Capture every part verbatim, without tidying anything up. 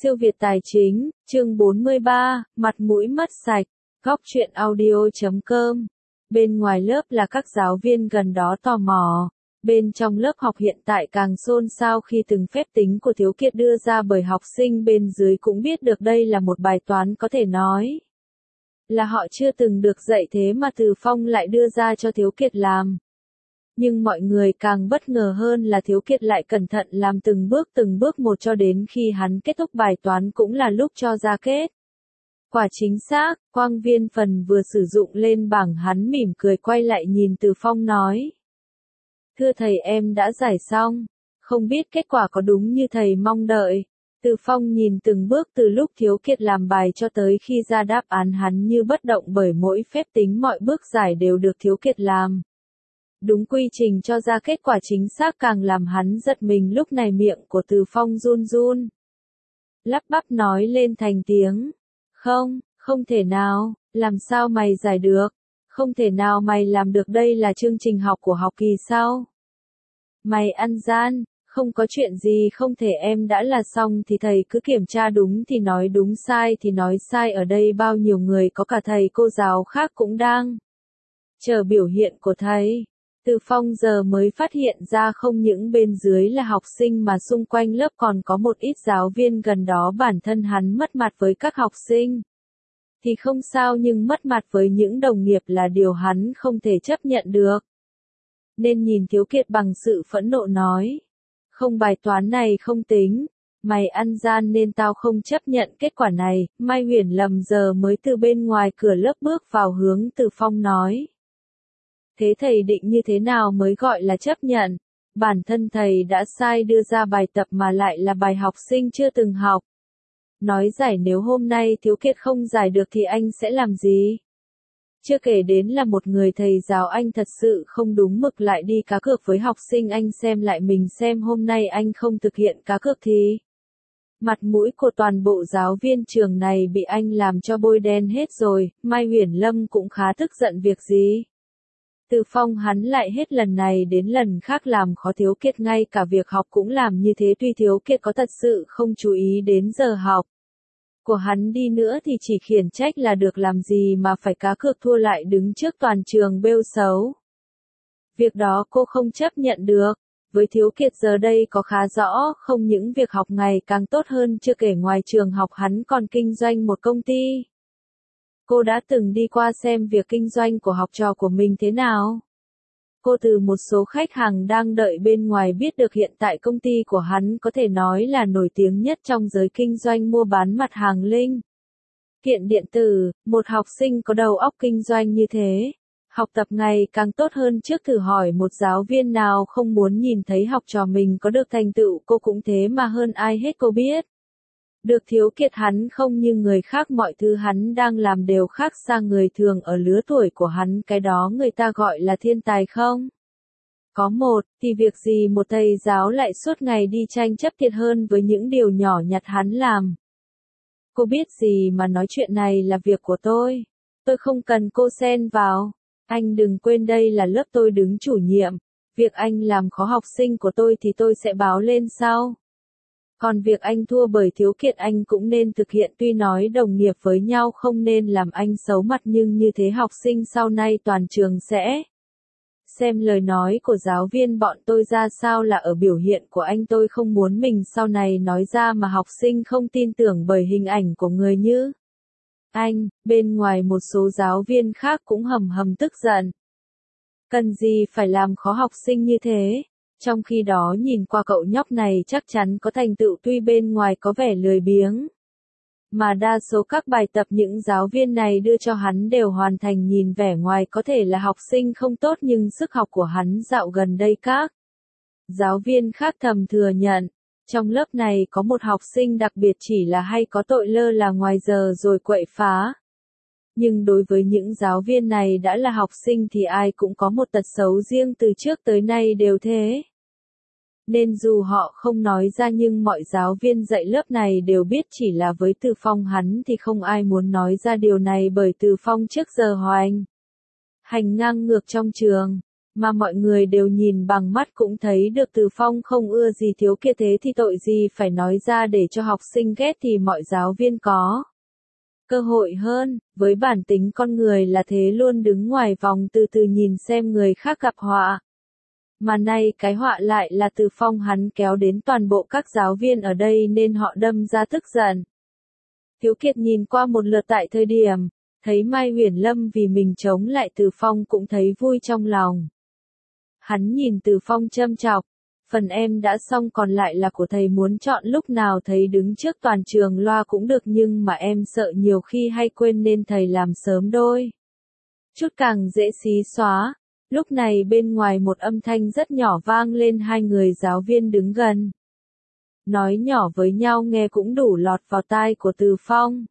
Siêu Việt Tài Chính, chương bốn mươi ba, mặt mũi mất sạch, góc truyện audio chấm com. Bên ngoài lớp là các giáo viên gần đó tò mò. Bên trong lớp học hiện tại càng xôn xao khi từng phép tính của Thiếu Kiệt đưa ra bởi học sinh bên dưới cũng biết được đây là một bài toán có thể nói là họ chưa từng được dạy, thế mà Từ Phong lại đưa ra cho Thiếu Kiệt làm. Nhưng mọi người càng bất ngờ hơn là Thiếu Kiệt lại cẩn thận làm từng bước từng bước một cho đến khi hắn kết thúc bài toán cũng là lúc cho ra kết quả chính xác. Quang viên phần vừa sử dụng lên bảng, hắn mỉm cười quay lại nhìn Từ Phong nói: Thưa thầy, em đã giải xong, không biết kết quả có đúng như thầy mong đợi. Từ Phong nhìn từng bước từ lúc Thiếu Kiệt làm bài cho tới khi ra đáp án, hắn như bất động bởi mỗi phép tính mọi bước giải đều được Thiếu Kiệt làm đúng quy trình cho ra kết quả chính xác, càng làm hắn giật mình. Lúc này miệng của Từ Phong run run, lắp bắp nói lên thành tiếng: Không, không thể nào, làm sao mày giải được? Không thể nào mày làm được, đây là chương trình học của học kỳ sau. Mày ăn gian, không có chuyện gì không thể, em đã là xong thì thầy cứ kiểm tra, đúng thì nói đúng, sai thì nói sai, ở đây bao nhiêu người, có cả thầy cô giáo khác cũng đang chờ biểu hiện của thầy. Từ Phong giờ mới phát hiện ra không những bên dưới là học sinh mà xung quanh lớp còn có một ít giáo viên gần đó. Bản thân hắn mất mặt với các học sinh thì không sao, nhưng mất mặt với những đồng nghiệp là điều hắn không thể chấp nhận được. Nên nhìn Thiếu Kiệt bằng sự phẫn nộ nói: Không, bài toán này không tính, mày ăn gian nên tao không chấp nhận kết quả này. Mai Huyền Lâm giờ mới từ bên ngoài cửa lớp bước vào, hướng Từ Phong nói: Thế thầy định như thế nào mới gọi là chấp nhận? Bản thân thầy đã sai đưa ra bài tập mà lại là bài học sinh chưa từng học. Nói giải, nếu hôm nay Thiếu Kiệt không giải được thì anh sẽ làm gì? Chưa kể đến là một người thầy giáo anh thật sự không đúng mực lại đi cá cược với học sinh. Anh xem lại mình xem, hôm nay anh không thực hiện cá cược thì mặt mũi của toàn bộ giáo viên trường này bị anh làm cho bôi đen hết rồi. Mai Huyền Lâm cũng khá tức giận. Việc gì? Từ Phong hắn lại hết lần này đến lần khác làm khó Thiếu Kiệt, ngay cả việc học cũng làm như thế. Tuy Thiếu Kiệt có thật sự không chú ý đến giờ học của hắn đi nữa thì chỉ khiển trách là được, làm gì mà phải cá cược thua lại đứng trước toàn trường bêu xấu. Việc đó cô không chấp nhận được. Với Thiếu Kiệt giờ đây có khá rõ, không những việc học ngày càng tốt hơn, chưa kể ngoài trường học hắn còn kinh doanh một công ty. Cô đã từng đi qua xem việc kinh doanh của học trò của mình thế nào. Cô từ một số khách hàng đang đợi bên ngoài biết được hiện tại công ty của hắn có thể nói là nổi tiếng nhất trong giới kinh doanh mua bán mặt hàng linh kiện điện tử. Một học sinh có đầu óc kinh doanh như thế, học tập ngày càng tốt hơn. Trước thử hỏi một giáo viên nào không muốn nhìn thấy học trò mình có được thành tựu, cô cũng thế mà hơn ai hết cô biết được Thiếu Kiệt hắn không như người khác, mọi thứ hắn đang làm đều khác xa người thường ở lứa tuổi của hắn, cái đó người ta gọi là thiên tài không? Có một, thì việc gì một thầy giáo lại suốt ngày đi tranh chấp thiệt hơn với những điều nhỏ nhặt hắn làm. Cô biết gì mà nói, chuyện này là việc của tôi. Tôi không cần cô xen vào. Anh đừng quên đây là lớp tôi đứng chủ nhiệm. Việc anh làm khó học sinh của tôi thì tôi sẽ báo lên sau. Còn việc anh thua bởi Thiếu Kiệt anh cũng nên thực hiện, tuy nói đồng nghiệp với nhau không nên làm anh xấu mặt, nhưng như thế học sinh sau này toàn trường sẽ xem lời nói của giáo viên bọn tôi ra sao là ở biểu hiện của anh. Tôi không muốn mình sau này nói ra mà học sinh không tin tưởng bởi hình ảnh của người như anh. Bên ngoài một số giáo viên khác cũng hầm hầm tức giận. Cần gì phải làm khó học sinh như thế? Trong khi đó nhìn qua cậu nhóc này chắc chắn có thành tựu, tuy bên ngoài có vẻ lười biếng, mà đa số các bài tập những giáo viên này đưa cho hắn đều hoàn thành. Nhìn vẻ ngoài có thể là học sinh không tốt, nhưng sức học của hắn dạo gần đây các giáo viên khác thầm thừa nhận. Trong lớp này có một học sinh đặc biệt, chỉ là hay có tội lơ là ngoài giờ rồi quậy phá. Nhưng đối với những giáo viên này đã là học sinh thì ai cũng có một tật xấu riêng, từ trước tới nay đều thế. Nên dù họ không nói ra nhưng mọi giáo viên dạy lớp này đều biết, chỉ là với Từ Phong hắn thì không ai muốn nói ra điều này, bởi Từ Phong trước giờ hoành hành ngang ngược trong trường. Mà mọi người đều nhìn bằng mắt cũng thấy được Từ Phong không ưa gì Thiếu Kiệt, thế thì tội gì phải nói ra để cho học sinh ghét, thì mọi giáo viên có cơ hội hơn, với bản tính con người là thế, luôn đứng ngoài vòng từ từ nhìn xem người khác gặp họa. Mà nay cái họa lại là Từ Phong hắn kéo đến toàn bộ các giáo viên ở đây nên họ đâm ra tức giận. Thiếu Kiệt nhìn qua một lượt tại thời điểm, thấy Mai Huyền Lâm vì mình chống lại Từ Phong cũng thấy vui trong lòng. Hắn nhìn Từ Phong châm chọc, phần em đã xong còn lại là của thầy, muốn chọn lúc nào thầy đứng trước toàn trường loa cũng được, nhưng mà em sợ nhiều khi hay quên nên thầy làm sớm đôi chút càng dễ xí xóa. Lúc này bên ngoài một âm thanh rất nhỏ vang lên, hai người giáo viên đứng gần nói nhỏ với nhau nghe cũng đủ lọt vào tai của Từ Phong.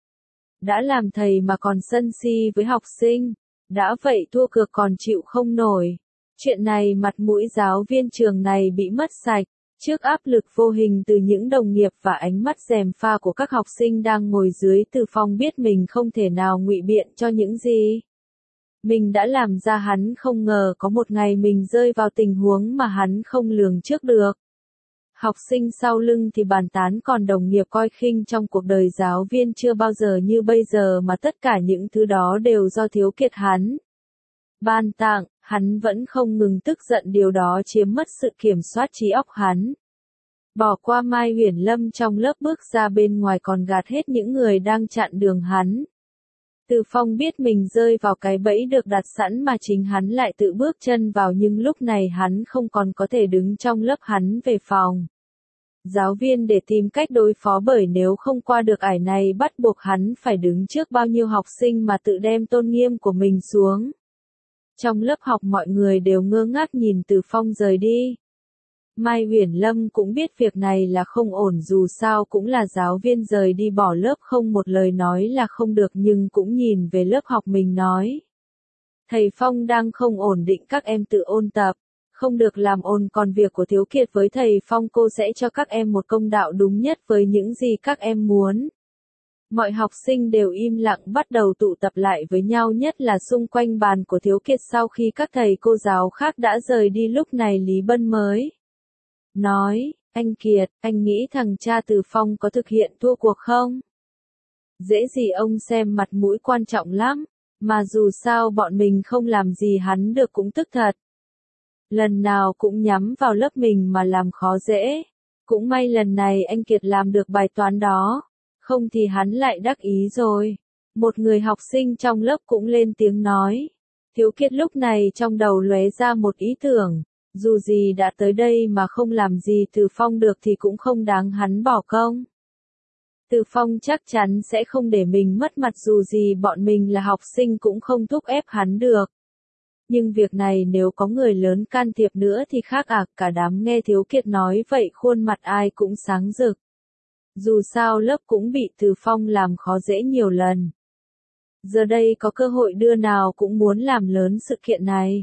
Đã làm thầy mà còn sân si với học sinh, đã vậy thua cược còn chịu không nổi. Chuyện này mặt mũi giáo viên trường này bị mất sạch, trước áp lực vô hình từ những đồng nghiệp và ánh mắt gièm pha của các học sinh đang ngồi dưới, Từ Phong biết mình không thể nào ngụy biện cho những gì mình đã làm ra. Hắn không ngờ có một ngày mình rơi vào tình huống mà hắn không lường trước được. Học sinh sau lưng thì bàn tán, còn đồng nghiệp coi khinh. Trong cuộc đời giáo viên chưa bao giờ như bây giờ, mà tất cả những thứ đó đều do Thiếu Kiệt hắn ban tặng. Hắn vẫn không ngừng tức giận, điều đó chiếm mất sự kiểm soát trí óc hắn. Bỏ qua Mai Huyền Lâm trong lớp bước ra bên ngoài còn gạt hết những người đang chặn đường hắn. Từ Phong biết mình rơi vào cái bẫy được đặt sẵn mà chính hắn lại tự bước chân vào, nhưng lúc này hắn không còn có thể đứng trong lớp, hắn về phòng giáo viên để tìm cách đối phó, bởi nếu không qua được ải này bắt buộc hắn phải đứng trước bao nhiêu học sinh mà tự đem tôn nghiêm của mình xuống. Trong lớp học mọi người đều ngơ ngác nhìn Từ Phong rời đi. Mai Huyền Lâm cũng biết việc này là không ổn, dù sao cũng là giáo viên, rời đi bỏ lớp không một lời nói là không được, nhưng cũng nhìn về lớp học mình nói. Thầy Phong đang không ổn định, các em tự ôn tập, không được làm ồn, còn việc của Thiếu Kiệt với thầy Phong cô sẽ cho các em một công đạo đúng nhất với những gì các em muốn. Mọi học sinh đều im lặng bắt đầu tụ tập lại với nhau, nhất là xung quanh bàn của Thiếu Kiệt. Sau khi các thầy cô giáo khác đã rời đi, lúc này Lý Bân mới nói, anh Kiệt, anh nghĩ thằng cha Từ Phong có thực hiện thua cuộc không? Dễ gì ông, xem mặt mũi quan trọng lắm, mà dù sao bọn mình không làm gì hắn được cũng tức thật. Lần nào cũng nhắm vào lớp mình mà làm khó dễ. Cũng may lần này anh Kiệt làm được bài toán đó, không thì hắn lại đắc ý rồi. Một người học sinh trong lớp cũng lên tiếng nói. Thiếu Kiệt lúc này trong đầu lóe ra một ý tưởng, dù gì đã tới đây mà không làm gì Từ Phong được thì cũng không đáng hắn bỏ công. Từ Phong chắc chắn sẽ không để mình mất mặt, dù gì bọn mình là học sinh cũng không thúc ép hắn được. Nhưng việc này nếu có người lớn can thiệp nữa thì khác à. Cả đám nghe Thiếu Kiệt nói vậy khuôn mặt ai cũng sáng rực. Dù sao lớp cũng bị Từ Phong làm khó dễ nhiều lần. Giờ đây có cơ hội đưa nào cũng muốn làm lớn sự kiện này.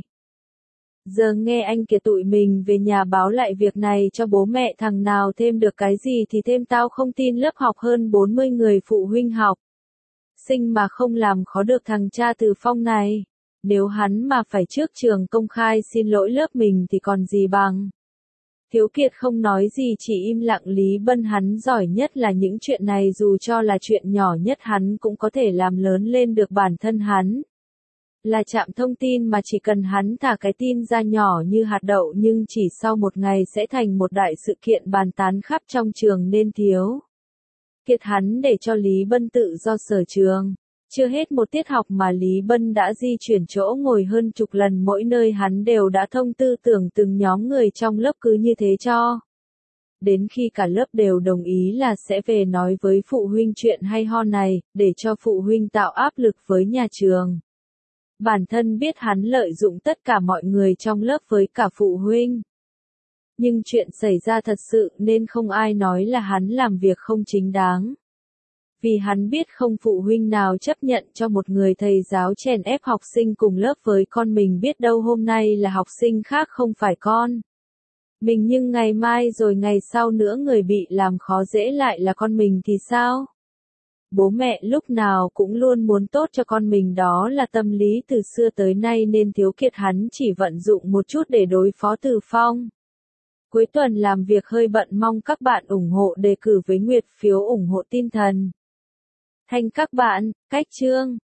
Giờ nghe anh Kiệt tụi mình về nhà báo lại việc này cho bố mẹ, thằng nào thêm được cái gì thì thêm, tao không tin lớp học hơn bốn mươi người phụ huynh học sinh mà không làm khó được thằng cha Từ Phong này. Nếu hắn mà phải trước trường công khai xin lỗi lớp mình thì còn gì bằng. Thiếu Kiệt không nói gì, chỉ im lặng. Lý Bân hắn giỏi nhất là những chuyện này, dù cho là chuyện nhỏ nhất hắn cũng có thể làm lớn lên được. Bản thân hắn là trạm thông tin mà chỉ cần hắn thả cái tin ra nhỏ như hạt đậu, nhưng chỉ sau một ngày sẽ thành một đại sự kiện bàn tán khắp trong trường, nên Thiếu Kiệt hắn để cho Lý Bân tự do sở trường. Chưa hết một tiết học mà Lý Bân đã di chuyển chỗ ngồi hơn chục lần, mỗi nơi hắn đều đã thông tư tưởng từng nhóm người trong lớp, cứ như thế cho đến khi cả lớp đều đồng ý là sẽ về nói với phụ huynh chuyện hay ho này, để cho phụ huynh tạo áp lực với nhà trường. Bản thân biết hắn lợi dụng tất cả mọi người trong lớp với cả phụ huynh. Nhưng chuyện xảy ra thật sự nên không ai nói là hắn làm việc không chính đáng. Vì hắn biết không phụ huynh nào chấp nhận cho một người thầy giáo chèn ép học sinh cùng lớp với con mình, biết đâu hôm nay là học sinh khác không phải con mình, nhưng ngày mai rồi ngày sau nữa người bị làm khó dễ lại là con mình thì sao? Bố mẹ lúc nào cũng luôn muốn tốt cho con mình, đó là tâm lý từ xưa tới nay nên Thiếu Kiệt hắn chỉ vận dụng một chút để đối phó Từ Phong. Cuối tuần làm việc hơi bận, mong các bạn ủng hộ đề cử với Nguyệt phiếu ủng hộ tinh thần. Thanh các bạn, cách chương.